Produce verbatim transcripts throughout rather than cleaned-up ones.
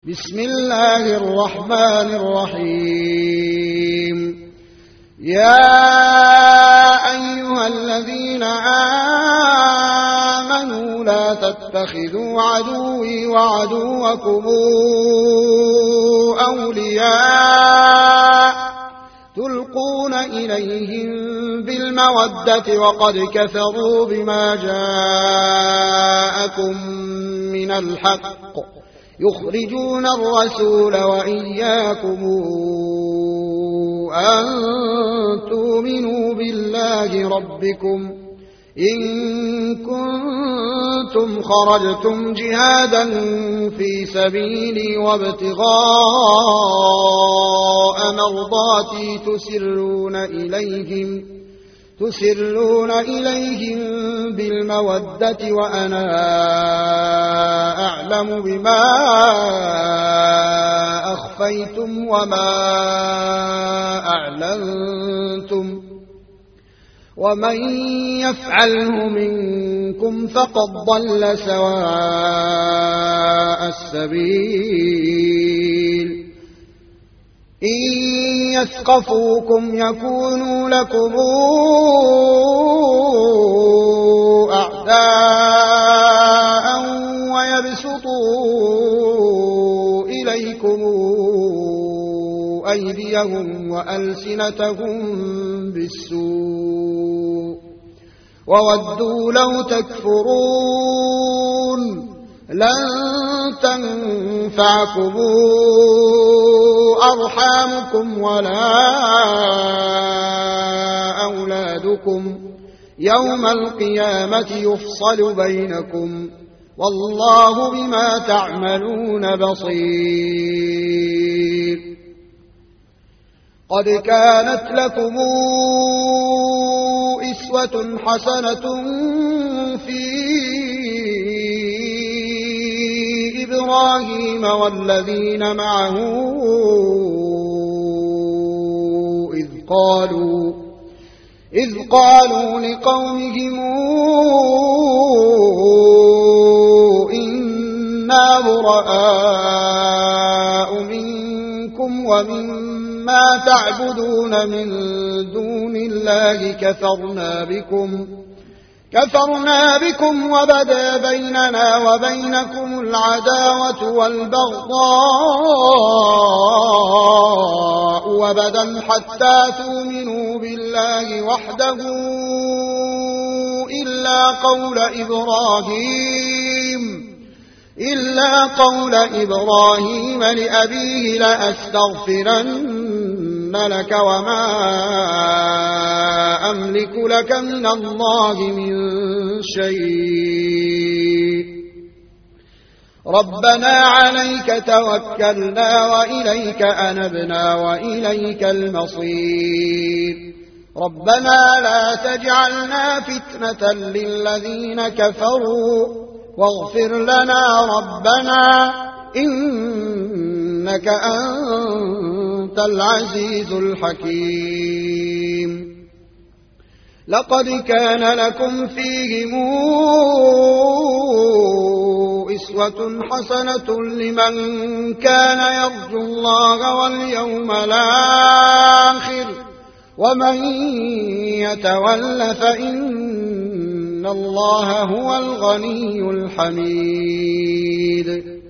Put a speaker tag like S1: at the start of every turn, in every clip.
S1: بسم الله الرحمن الرحيم. يا أيها الذين آمنوا لا تتخذوا عدوي وعدوكم أولياء تلقون إليهم بالمودة وقد كفروا بما جاءكم من الحق يخرجون الرسول وإياكم أن تؤمنوا بالله ربكم إن كنتم خرجتم جهادا في سبيلي وابتغاء مرضاتي تسرون إليهم تسرون إليهم بالمودة وأنا أعلم بما أخفيتم وما أعلنتم ومن يفعله منكم فقد ضل سواء السبيل. إن يثقفوكم يكونوا لكم أعداء ويبسطوا إليكم أيديهم وألسنتهم بالسوء وودوا لو تكفرون. لن تنفعكم أرحامكم ولا أولادكم يوم القيامة يفصل بينكم والله بما تعملون بصير. قد كانت لكم إسوة حسنة في إبراهيم والذين معه إذ قالوا إذ قالوا لقومهم إنا براء منكم ومما تعبدون من دون الله كفرنا بكم كفرنا بكم وبدا بيننا وبينكم العداوة والبغضاء وبدا حتى تؤمنوا بالله وحده إلا قول إبراهيم إلا قول إبراهيم لأبيه لأستغفرن لك وما أملك لك من الله من شيء ربنا عليك توكلنا وإليك أنبنا وإليك المصير. ربنا لا تجعلنا فتنة للذين كفروا واغفر لنا ربنا إنك أنت العزيز الحكيم. لقد كان لكم فيهم أسوة حسنة لمن كان يرجو الله واليوم الآخر ومن يتول فإن الله هو الغني الحميد.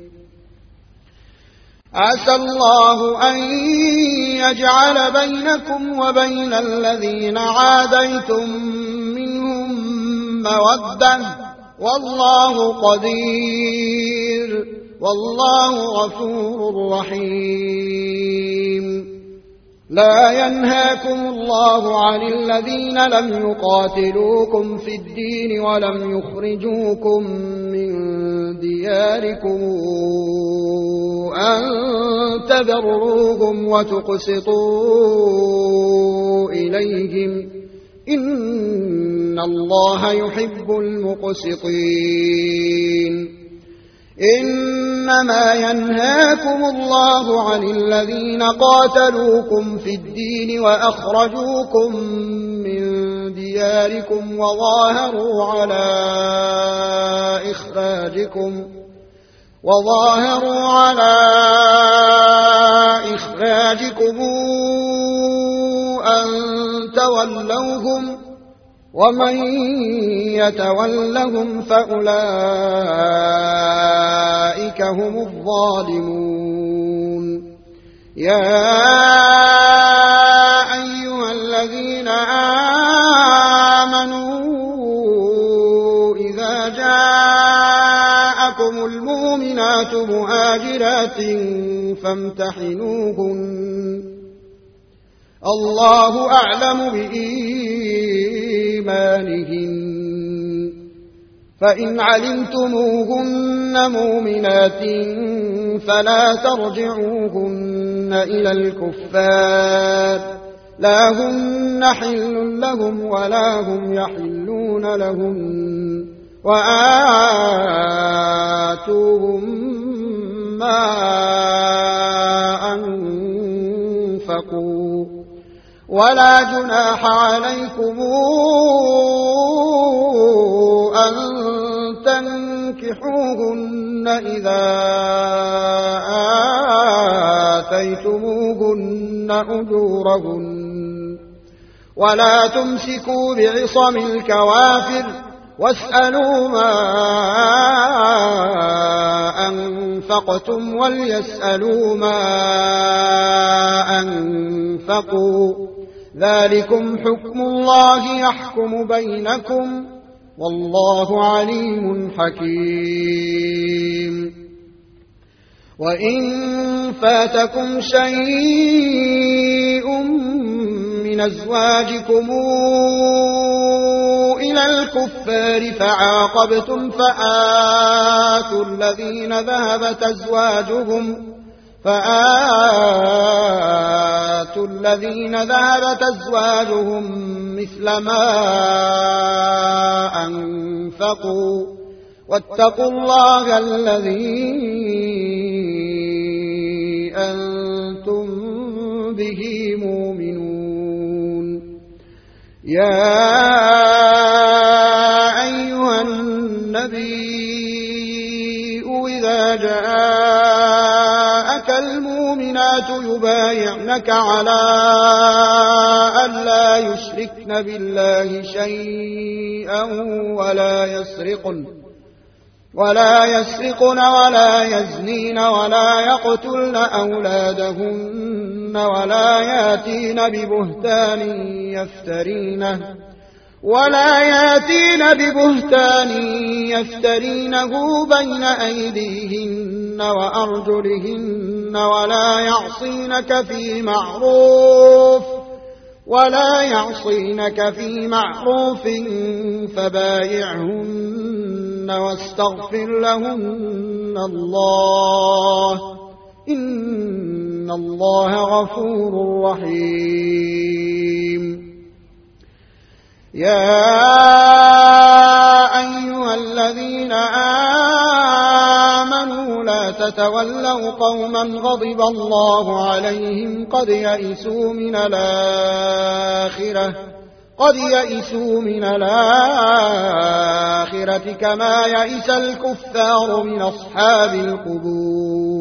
S1: عسى الله أن يجعل بينكم وبين الذين عاديتم منهم مودة والله قدير والله غفور رحيم. لا ينهاكم الله عن الذين لم يقاتلوكم في الدين ولم يخرجوكم من دياركم أن تبروهم وتقسطوا إليهم إن الله يحب المقسطين. إنما ينهاكم الله عن الذين قاتلوكم في الدين وأخرجوكم من دياركم وظاهروا على إخراجكم وظاهروا على أزواجكم أن تولوهم ومن يتولهم فأولئك هم الظالمون يا أيها الذين آمنوا إذا جاءكم المؤمنات مهاجرات فامتحنوهن الله أعلم بإيمانهن فإن علمتموهن مؤمنات فلا ترجعوهن إلى الكفار لا هن حل لهم ولا هم يحلون لهم وآتوهم ما أنفقوا ولا جناح عليكم أن تنكحوهن إذا آتيتموهن أجورهن ولا تمسكوا بعصم الكوافر واسألوا ما أنفقتم وليسألوا ما أنفقوا ذلكم حكم الله يحكم بينكم والله عليم حكيم وإن فاتكم شيء من أزواجكم إلى الكفار فعاقبتم فآتوا الذين ذهبت أزواجهم فآتوا الذين ذهبت أزواجهم مثل ما أنفقوا واتقوا الله الذي أنتم به مؤمنون يا أيها النبي إذا جاءك المؤمنات يبايعنك على أن لا يشركن بالله شيئا ولا يسرقن ولا يسرقن ولا يزنين ولا يقتلن أولادهن ولا ياتين ببهتان يفترينه ولا ياتين ببهتان يفترينه بين أيديهن وأرجلهن ولا يعصينك في معروف ولا يعصينك في معروف فبايعهن واستغفر لهن الله إن الله غفور رحيم يا أيها الذين آمنوا لا تتولوا قوما غضب الله عليهم قد يئسوا من الآخرة قد يئسوا من الآخرة كما يئس الكفار من أصحاب القبور